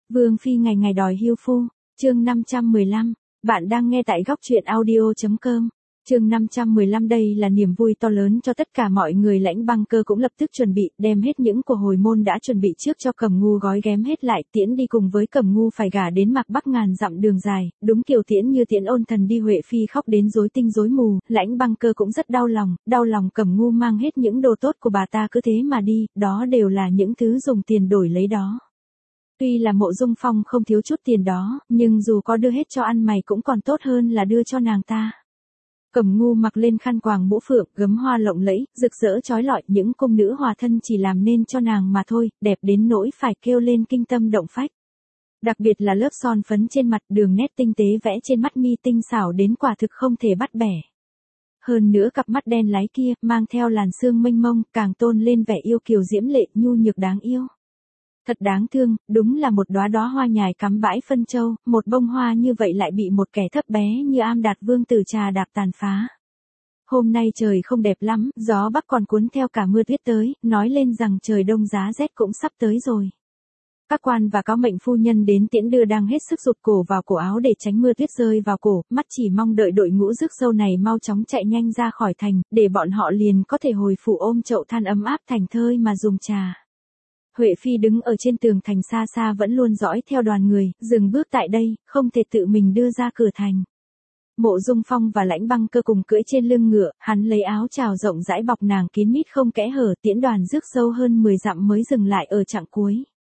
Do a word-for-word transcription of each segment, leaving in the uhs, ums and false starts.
Vương phi ngày ngày đòi hưu phu, chương năm trăm mười lăm, bạn đang nghe tại góc truyện audio.com. Chương năm trăm mười lăm đây là niềm vui to lớn cho tất cả mọi người. Lãnh Băng Cơ cũng lập tức chuẩn bị, đem hết những của hồi môn đã chuẩn bị trước cho Cẩm Ngu gói ghém hết lại, tiễn đi cùng với Cẩm Ngu phải gả đến Mạc Bắc ngàn dặm đường dài, đúng kiểu tiễn như tiễn ôn thần đi. Huệ phi khóc đến rối tinh rối mù, Lãnh Băng Cơ cũng rất đau lòng, đau lòng Cẩm Ngu mang hết những đồ tốt của bà ta cứ thế mà đi, đó đều là những thứ dùng tiền đổi lấy đó. Tuy là Mộ Dung Phong không thiếu chút tiền đó, nhưng dù có đưa hết cho ăn mày cũng còn tốt hơn là đưa cho nàng ta. Cẩm Ngu mặc lên khăn quàng mũ phượng, gấm hoa lộng lẫy, rực rỡ chói lọi, những cung nữ hòa thân chỉ làm nên cho nàng mà thôi, đẹp đến nỗi phải kêu lên kinh tâm động phách. Đặc biệt là lớp son phấn trên mặt, đường nét tinh tế vẽ trên mắt mi tinh xảo đến quả thực không thể bắt bẻ. Hơn nữa cặp mắt đen láy kia, mang theo làn sương mênh mông, càng tôn lên vẻ yêu kiều diễm lệ, nhu nhược đáng yêu. Thật đáng thương, đúng là một đóa đóa hoa nhài cắm bãi phân châu, một bông hoa như vậy lại bị một kẻ thấp bé như Am Đạt Vương tử trà đạp tàn phá. Hôm nay trời không đẹp lắm, gió bắc còn cuốn theo cả mưa tuyết tới, nói lên rằng trời đông giá rét cũng sắp tới rồi. Các quan và cáo mệnh phu nhân đến tiễn đưa đang hết sức rụt cổ vào cổ áo để tránh mưa tuyết rơi vào cổ, mắt chỉ mong đợi đội ngũ rước dâu này mau chóng chạy nhanh ra khỏi thành, để bọn họ liền có thể hồi phủ ôm chậu than ấm áp thành thơi mà dùng trà. Huệ phi đứng ở trên tường thành xa xa vẫn luôn dõi theo đoàn người, dừng bước tại đây, không thể tự mình đưa ra cửa thành. Mộ Dung Phong và Lãnh Băng Cơ cùng cưỡi trên lưng ngựa, hắn lấy áo trào rộng rãi bọc nàng kín mít không kẽ hở, tiễn đoàn rước dâu hơn mười dặm mới dừng lại ở chặng cuối.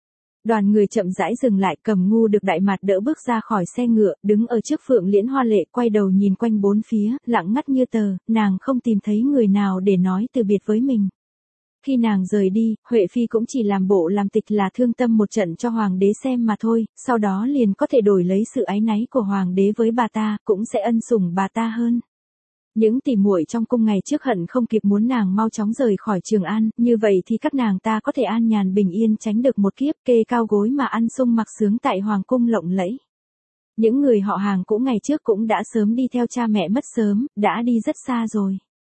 Đoàn người chậm rãi dừng lại, Cẩm Ngu được Đại Mạt đỡ bước ra khỏi xe ngựa, đứng ở trước Phượng Liễn hoa lệ, quay đầu nhìn quanh bốn phía, lặng ngắt như tờ, nàng không tìm thấy người nào để nói từ biệt với mình. Khi nàng rời đi, Huệ phi cũng chỉ làm bộ làm tịch là thương tâm một trận cho hoàng đế xem mà thôi, sau đó liền có thể đổi lấy sự áy náy của hoàng đế với bà ta, cũng sẽ ân sủng bà ta hơn. Những tỉ muội trong cung ngày trước hận không kịp muốn nàng mau chóng rời khỏi Trường An, như vậy thì các nàng ta có thể an nhàn bình yên tránh được một kiếp kê cao gối mà ăn sung mặc sướng tại hoàng cung lộng lẫy. Những người họ hàng cũ ngày trước cũng đã sớm đi theo cha mẹ mất sớm, đã đi rất xa rồi.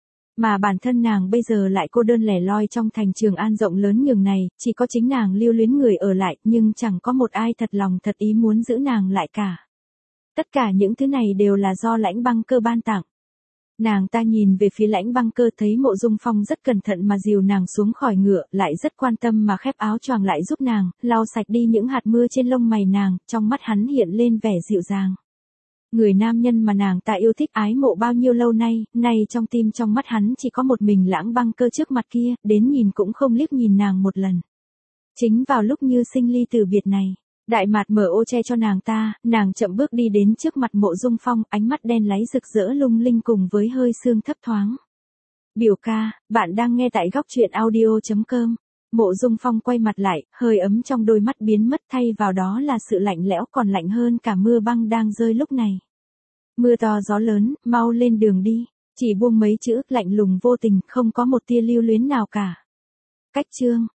Mà bản thân nàng bây giờ lại cô đơn lẻ loi trong thành Trường An rộng lớn nhường này, chỉ có chính nàng lưu luyến người ở lại, nhưng chẳng có một ai thật lòng thật ý muốn giữ nàng lại cả. Tất cả những thứ này đều là do Lãnh Băng Cơ ban tặng. Nàng ta nhìn về phía Lãnh Băng Cơ thấy Mộ Dung Phong rất cẩn thận mà dìu nàng xuống khỏi ngựa, lại rất quan tâm mà khép áo choàng lại giúp nàng, lau sạch đi những hạt mưa trên lông mày nàng, trong mắt hắn hiện lên vẻ dịu dàng. Người nam nhân mà nàng ta yêu thích ái mộ bao nhiêu lâu nay, nay trong tim trong mắt hắn chỉ có một mình Lãnh Băng Cơ trước mặt kia, đến nhìn cũng không liếc nhìn nàng một lần. Chính vào lúc như sinh ly từ biệt này, Đại Mạt mở ô che cho nàng ta, nàng chậm bước đi đến trước mặt Mộ Dung Phong, ánh mắt đen láy rực rỡ lung linh cùng với hơi sương thấp thoáng. Biểu ca, bạn đang nghe tại góc truyện audio.com. Mộ Dung Phong quay mặt lại, hơi ấm trong đôi mắt biến mất, thay vào đó là sự lạnh lẽo còn lạnh hơn cả mưa băng đang rơi lúc này. Mưa to gió lớn, mau lên đường đi, chỉ buông mấy chữ, lạnh lùng vô tình, không có một tia lưu luyến nào cả. Cách chương.